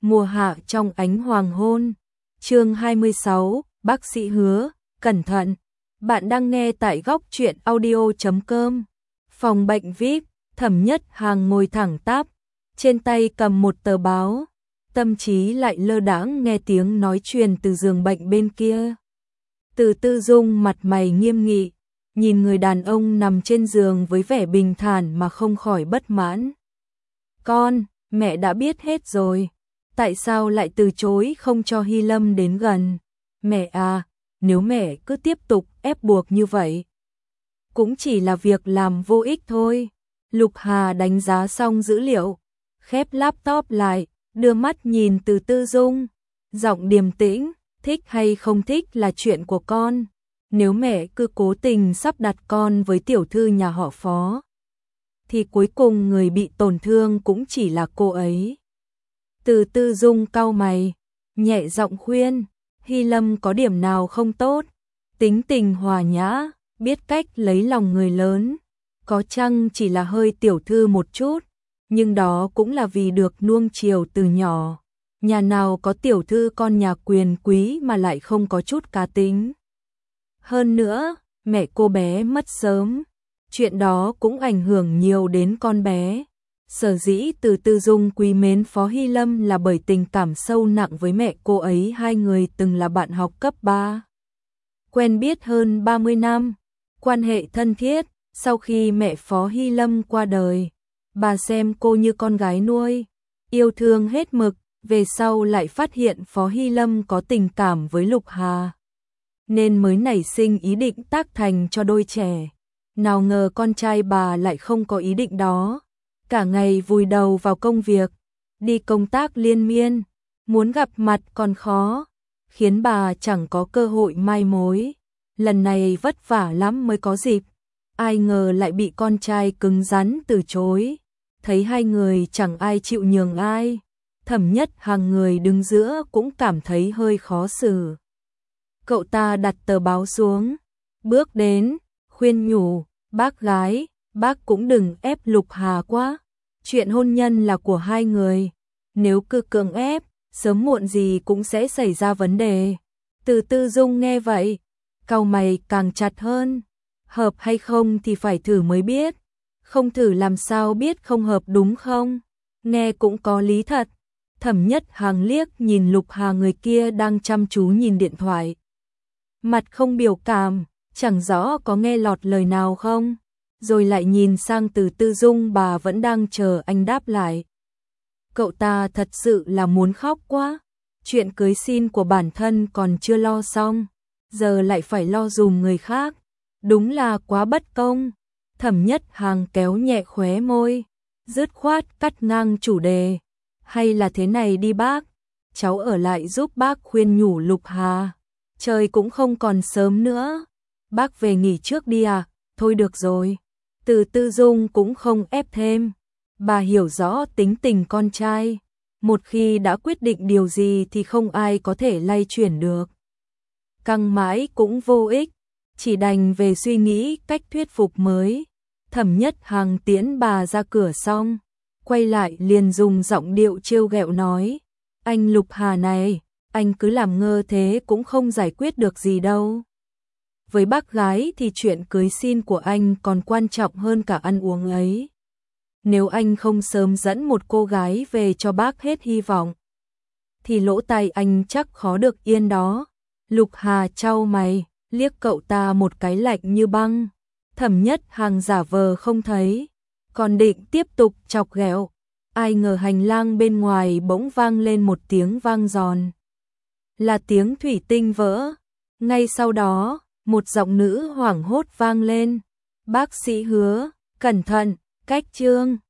Mùa hạ trong ánh hoàng hôn. Chương 26, bác sĩ Hứa, cẩn thận. Bạn đang nghe tại góc truyện audio.com. Phòng bệnh VIP, Thẩm Nhất Hàng ngồi thẳng tắp, trên tay cầm một tờ báo, tâm trí lại lơ đãng nghe tiếng nói truyền từ giường bệnh bên kia. Từ Tư Dung mặt mày nghiêm nghị, nhìn người đàn ông nằm trên giường với vẻ bình thản mà không khỏi bất mãn. Con, mẹ đã biết hết rồi. Tại sao lại từ chối không cho Hy Lâm đến gần? Mẹ à, nếu mẹ cứ tiếp tục ép buộc như vậy, cũng chỉ là việc làm vô ích thôi. Lục Hà đánh giá xong dữ liệu, khép laptop lại, đưa mắt nhìn Từ Tư Dung, giọng điềm tĩnh, thích hay không thích là chuyện của con. Nếu mẹ cứ cố tình sắp đặt con với tiểu thư nhà họ Phó, thì cuối cùng người bị tổn thương cũng chỉ là cô ấy. Từ Tư Dung cau mày, nhẹ giọng khuyên, Hy Lâm có điểm nào không tốt? Tính tình hòa nhã, biết cách lấy lòng người lớn, có chăng chỉ là hơi tiểu thư một chút, nhưng đó cũng là vì được nuông chiều từ nhỏ. Nhà nào có tiểu thư con nhà quyền quý mà lại không có chút cá tính. Hơn nữa, mẹ cô bé mất sớm, chuyện đó cũng ảnh hưởng nhiều đến con bé. Sở dĩ Từ Tư Dung quý mến Phó Hy Lâm là bởi tình cảm sâu nặng với mẹ cô ấy, hai người từng là bạn học cấp 3. Quen biết hơn 30 năm, quan hệ thân thiết. Sau khi mẹ Phó Hy Lâm qua đời, bà xem cô như con gái nuôi, yêu thương hết mực. Về sau lại phát hiện Phó Hy Lâm có tình cảm với Lục Hà, nên mới nảy sinh ý định tác thành cho đôi trẻ. Nào ngờ con trai bà lại không có ý định đó, cả ngày vùi đầu vào công việc, đi công tác liên miên, muốn gặp mặt còn khó, khiến bà chẳng có cơ hội mai mối. Lần này vất vả lắm mới có dịp, ai ngờ lại bị con trai cứng rắn từ chối. Thấy hai người chẳng ai chịu nhường ai, Thẩm Nhất Hàng người đứng giữa cũng cảm thấy hơi khó xử. Cậu ta đặt tờ báo xuống, bước đến, khuyên nhủ, bác gái, bác cũng đừng ép Lục Hà quá. Chuyện hôn nhân là của hai người, nếu cứ cưỡng ép, sớm muộn gì cũng sẽ xảy ra vấn đề. Từ Tư Dung nghe vậy, cau mày càng chặt hơn. Hợp hay không thì phải thử mới biết, không thử làm sao biết không hợp đúng không? Nghe cũng có lý thật. Thẩm Nhất Hàng liếc nhìn Lục Hà, người kia đang chăm chú nhìn điện thoại, mặt không biểu cảm, chẳng rõ có nghe lọt lời nào không, rồi lại nhìn sang Từ Tư Dung, bà vẫn đang chờ anh đáp lại. Cậu ta thật sự là muốn khóc quá, chuyện cưới xin của bản thân còn chưa lo xong, giờ lại phải lo dùm người khác, đúng là quá bất công. Thẩm Nhất Hàng kéo nhẹ khóe môi, dứt khoát cắt ngang chủ đề. Hay là thế này đi bác, cháu ở lại giúp bác khuyên nhủ Lục Hà. Trời cũng không còn sớm nữa, bác về nghỉ trước đi à? Thôi được rồi. Từ Tư Dung cũng không ép thêm, bà hiểu rõ tính tình con trai, một khi đã quyết định điều gì thì không ai có thể lay chuyển được. Căng mãi cũng vô ích, chỉ đành về suy nghĩ cách thuyết phục mới. Thẩm Nhất Hàng tiễn bà ra cửa xong, quay lại liền dùng giọng điệu trêu ghẹo nói, anh Lục Hà này, anh cứ làm ngơ thế cũng không giải quyết được gì đâu. Với bác gái thì chuyện cưới xin của anh còn quan trọng hơn cả ăn uống ấy. Nếu anh không sớm dẫn một cô gái về cho bác hết hy vọng, thì lỗ tai anh chắc khó được yên đó. Lục Hà chau mày, liếc cậu ta một cái lạnh như băng. Thẩm Nhất Hàng giả vờ không thấy, còn định tiếp tục chọc ghẹo, ai ngờ hành lang bên ngoài bỗng vang lên một tiếng vang giòn. Là tiếng thủy tinh vỡ. Ngay sau đó, một giọng nữ hoảng hốt vang lên, bác sĩ Hứa, cẩn thận, cách chương.